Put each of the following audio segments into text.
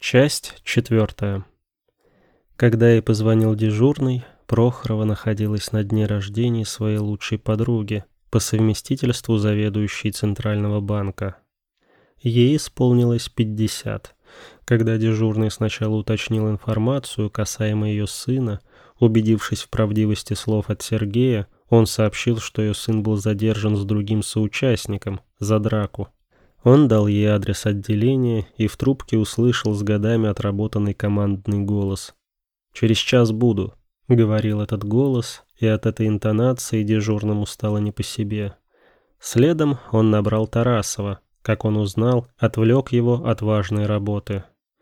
Часть 4. Когда ей позвонил дежурный, Прохорова находилась на дне рождения своей лучшей подруги, по совместительству заведующей Центрального банка. Ей исполнилось 50. Когда дежурный сначала уточнил информацию касаемо ее сына, убедившись в правдивости слов от Сергея, он сообщил, что ее сын был задержан с другим соучастником за драку. Он дал ей адрес отделения и в трубке услышал с годами отработанный командный голос. «Через час буду», — говорил этот голос, и от этой интонации дежурному стало не по себе. Следом он набрал Тарасова, как он узнал, отвлек его от важной работы.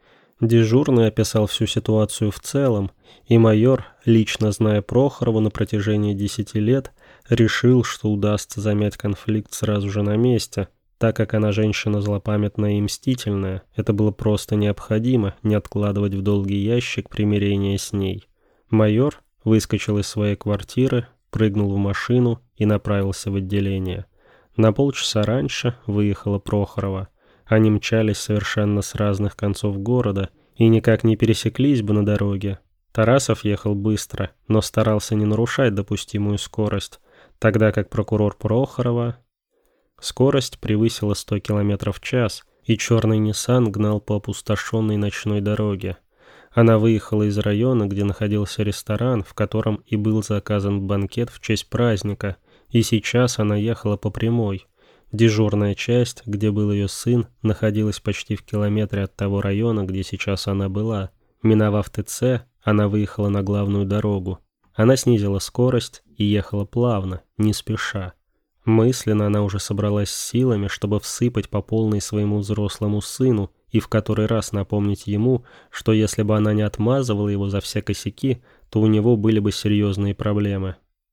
Дежурный описал всю ситуацию в целом, и майор, лично зная Прохорову на протяжении 10 лет, решил, что удастся замять конфликт сразу же на месте. Так как она женщина злопамятная и мстительная, это было просто необходимо не откладывать в долгий ящик примирение с ней. Майор выскочил из своей квартиры, прыгнул в машину и направился в отделение. На полчаса раньше выехала Прохорова. Они мчались совершенно с разных концов города и никак не пересеклись бы на дороге. Тарасов ехал быстро, но старался не нарушать допустимую скорость, тогда как прокурор Прохорова... Скорость превысила 100 км в час, и черный Ниссан гнал по опустошенной ночной дороге. Она выехала из района, где находился ресторан, в котором и был заказан банкет в честь праздника, и сейчас она ехала по прямой. Дежурная часть, где был ее сын, находилась почти в километре от того района, где сейчас она была. Миновав ТЦ, она выехала на главную дорогу. Она снизила скорость и ехала плавно, не спеша. Мысленно она уже собралась с силами, чтобы всыпать по полной своему взрослому сыну и в который раз напомнить ему, что если бы она не отмазывала его за все косяки, то у него были бы серьезные проблемы.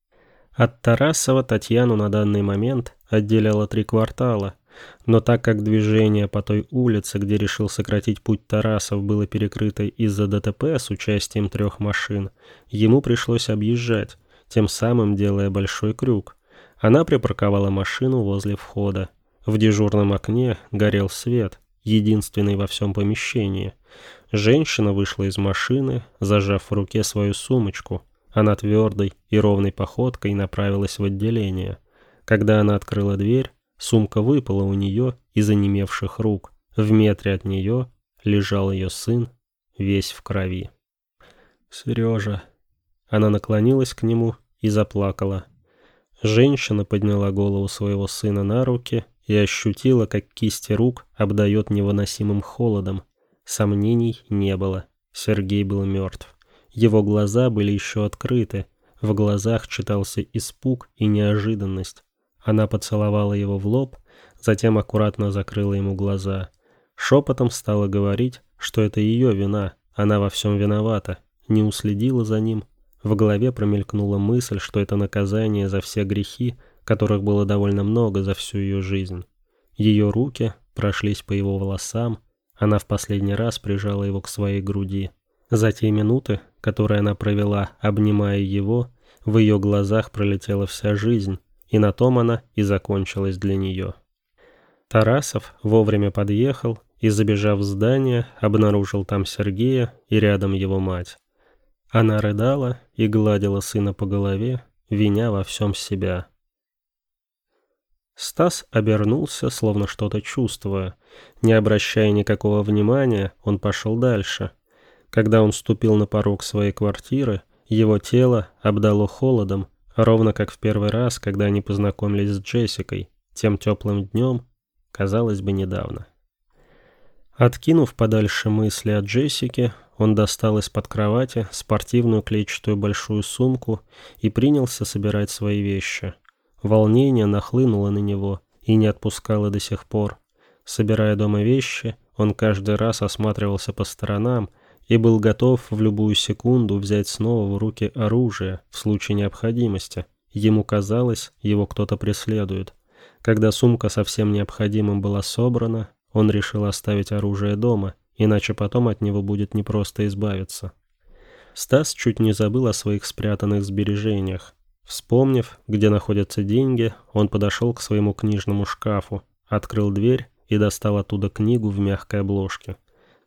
От Тарасова Татьяну на данный момент отделяло 3 квартала, но так как движение по той улице, где решил сократить путь Тарасов, было перекрыто из-за ДТП с участием 3 машин, ему пришлось объезжать, тем самым делая большой крюк. Она припарковала машину возле входа. В дежурном окне горел свет, единственный во всем помещении. Женщина вышла из машины, зажав в руке свою сумочку. Она твердой и ровной походкой направилась в отделение. Когда она открыла дверь, сумка выпала у нее из онемевших рук. В метре от нее лежал ее сын, весь в крови. «Сережа!» Она наклонилась к нему и заплакала. Женщина подняла голову своего сына на руки и ощутила, как кисти рук обдает невыносимым холодом. Сомнений не было. Сергей был мертв. Его глаза были еще открыты. В глазах читался испуг и неожиданность. Она поцеловала его в лоб, затем аккуратно закрыла ему глаза. Шепотом стала говорить, что это ее вина, она во всем виновата, не уследила за ним. В голове промелькнула мысль, что это наказание за все грехи, которых было довольно много за всю ее жизнь. Ее руки прошлись по его волосам, она в последний раз прижала его к своей груди. За те минуты, которые она провела, обнимая его, в ее глазах пролетела вся жизнь, и на том она и закончилась для нее. Тарасов вовремя подъехал и, забежав в здание, обнаружил там Сергея и рядом его мать. Она рыдала и гладила сына по голове, виня во всем себя. Стас обернулся, словно что-то чувствуя. Не обращая никакого внимания, он пошел дальше. Когда он ступил на порог своей квартиры, его тело обдало холодом, ровно как в первый раз, когда они познакомились с Джессикой, тем теплым днем, казалось бы, недавно. Откинув подальше мысли о Джессике, он достал из-под кровати спортивную клетчатую большую сумку и принялся собирать свои вещи. Волнение нахлынуло на него и не отпускало до сих пор. Собирая дома вещи, он каждый раз осматривался по сторонам и был готов в любую секунду взять снова в руки оружие в случае необходимости. Ему казалось, его кто-то преследует. Когда сумка со всем необходимым была собрана, он решил оставить оружие дома, иначе потом от него будет непросто избавиться. Стас чуть не забыл о своих спрятанных сбережениях. Вспомнив, где находятся деньги, он подошел к своему книжному шкафу, открыл дверь и достал оттуда книгу в мягкой обложке.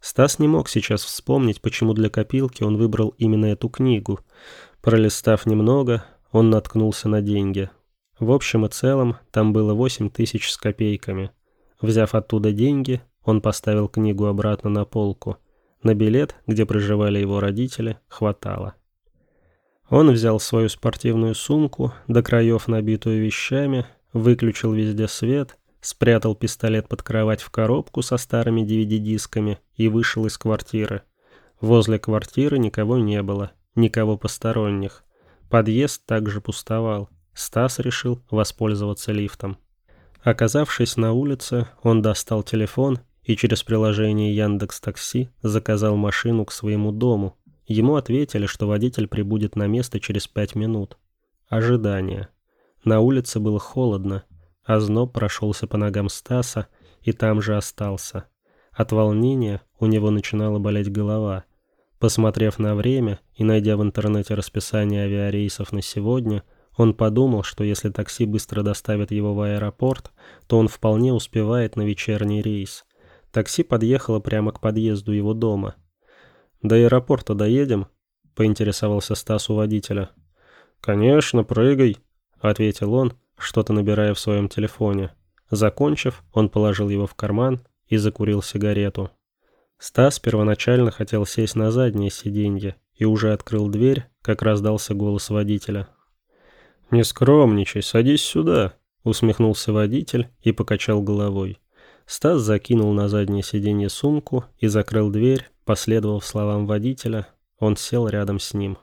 Стас не мог сейчас вспомнить, почему для копилки он выбрал именно эту книгу. Пролистав немного, он наткнулся на деньги. В общем и целом, там было 8000 с копейками. Взяв оттуда деньги, он поставил книгу обратно на полку. На билет, где проживали его родители, хватало. Он взял свою спортивную сумку, до краев набитую вещами, выключил везде свет, спрятал пистолет под кровать в коробку со старыми DVD-дисками и вышел из квартиры. Возле квартиры никого не было, никого посторонних. Подъезд также пустовал. Стас решил воспользоваться лифтом. Оказавшись на улице, он достал телефон и через приложение Яндекс.Такси заказал машину к своему дому. Ему ответили, что водитель прибудет на место через 5 минут. Ожидание. На улице было холодно. Озноб прошелся по ногам Стаса и там же остался. От волнения у него начинала болеть голова. Посмотрев на время и найдя в интернете расписание авиарейсов на сегодня, он подумал, что если такси быстро доставит его в аэропорт, то он вполне успевает на вечерний рейс. Такси подъехало прямо к подъезду его дома. «До аэропорта доедем?» — поинтересовался Стас у водителя. «Конечно, прыгай», — ответил он, что-то набирая в своем телефоне. Закончив, он положил его в карман и закурил сигарету. Стас первоначально хотел сесть на заднее сиденье и уже открыл дверь, как раздался голос водителя. «Не скромничай, садись сюда», — усмехнулся водитель и покачал головой. Стас закинул на заднее сиденье сумку и закрыл дверь, последовав словам водителя. Он сел рядом с ним.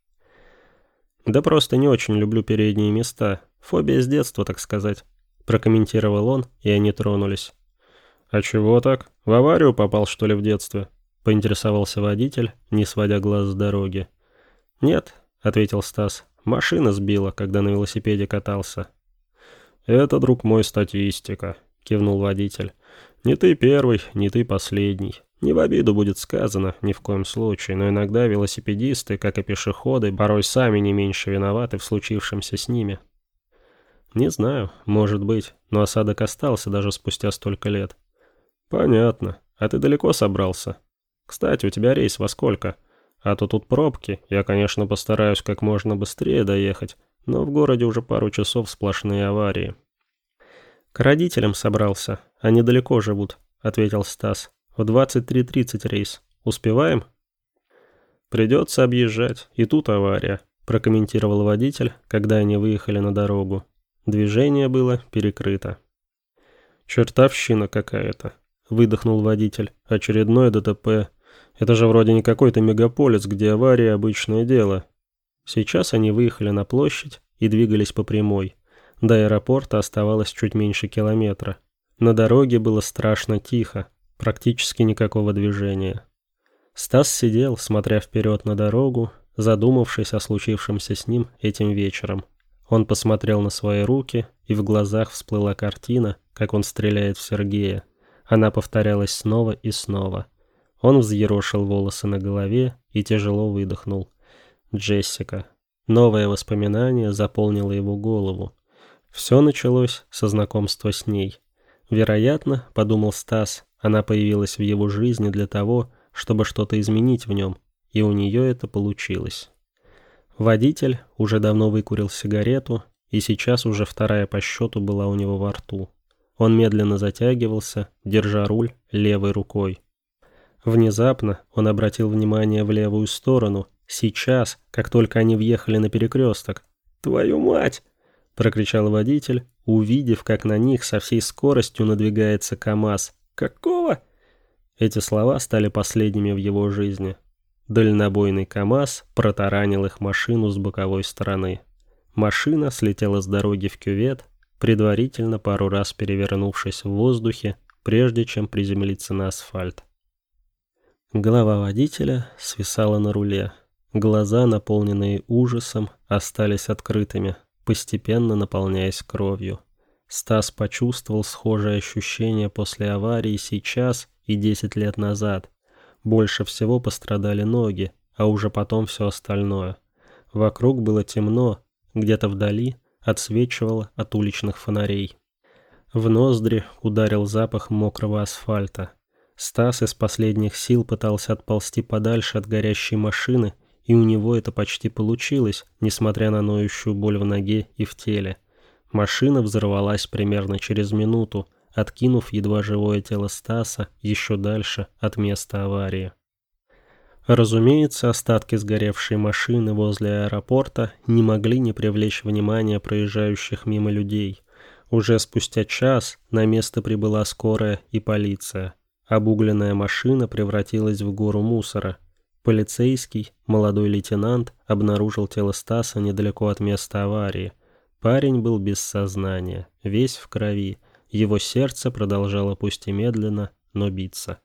«Да просто не очень люблю передние места. Фобия с детства, так сказать», — прокомментировал он, и они тронулись. «А чего так? В аварию попал, что ли, в детстве?» — поинтересовался водитель, не сводя глаз с дороги. «Нет», — ответил Стас, — «машина сбила, когда на велосипеде катался». «Это, друг мой, статистика», — кивнул водитель. «Не ты первый, не ты последний. Не в обиду будет сказано, ни в коем случае, но иногда велосипедисты, как и пешеходы, порой сами не меньше виноваты в случившемся с ними». «Не знаю, может быть, но осадок остался даже спустя столько лет». «Понятно. А ты далеко собрался? Кстати, у тебя рейс во сколько? А то тут пробки. Я, конечно, постараюсь как можно быстрее доехать, но в городе уже пару часов сплошные аварии». «К родителям собрался. Они далеко живут», — ответил Стас. «В 23:30 рейс. Успеваем?» «Придется объезжать. И тут авария», — прокомментировал водитель, когда они выехали на дорогу. Движение было перекрыто. «Чертовщина какая-то», — выдохнул водитель. «Очередное ДТП. Это же вроде не какой-то мегаполис, где авария — обычное дело». Сейчас они выехали на площадь и двигались по прямой. До аэропорта оставалось чуть меньше километра. На дороге было страшно тихо, практически никакого движения. Стас сидел, смотря вперед на дорогу, задумавшись о случившемся с ним этим вечером. Он посмотрел на свои руки, и в глазах всплыла картина, как он стреляет в Сергея. Она повторялась снова и снова. Он взъерошил волосы на голове и тяжело выдохнул. Джессика. Новое воспоминание заполнило его голову. Все началось со знакомства с ней. Вероятно, подумал Стас, она появилась в его жизни для того, чтобы что-то изменить в нем, и у нее это получилось. Водитель уже давно выкурил сигарету, и сейчас уже вторая по счету была у него во рту. Он медленно затягивался, держа руль левой рукой. Внезапно он обратил внимание в левую сторону, сейчас, как только они въехали на перекресток. «Твою мать!» — прокричал водитель, увидев, как на них со всей скоростью надвигается КамАЗ. «Какого?» Эти слова стали последними в его жизни. Дальнобойный КамАЗ протаранил их машину с боковой стороны. Машина слетела с дороги в кювет, предварительно пару раз перевернувшись в воздухе, прежде чем приземлиться на асфальт. Голова водителя свисала на руле. Глаза, наполненные ужасом, остались открытыми, постепенно наполняясь кровью. Стас почувствовал схожее ощущение после аварии сейчас и 10 лет назад. Больше всего пострадали ноги, а уже потом все остальное. Вокруг было темно, где-то вдали отсвечивало от уличных фонарей. В ноздри ударил запах мокрого асфальта. Стас из последних сил пытался отползти подальше от горящей машины, и у него это почти получилось, несмотря на ноющую боль в ноге и в теле. Машина взорвалась примерно через минуту, откинув едва живое тело Стаса еще дальше от места аварии. Разумеется, остатки сгоревшей машины возле аэропорта не могли не привлечь внимания проезжающих мимо людей. Уже спустя час на место прибыла скорая и полиция. Обугленная машина превратилась в гору мусора. Полицейский, молодой лейтенант, обнаружил тело Стаса недалеко от места аварии. Парень был без сознания, весь в крови. Его сердце продолжало пусть и медленно, но биться.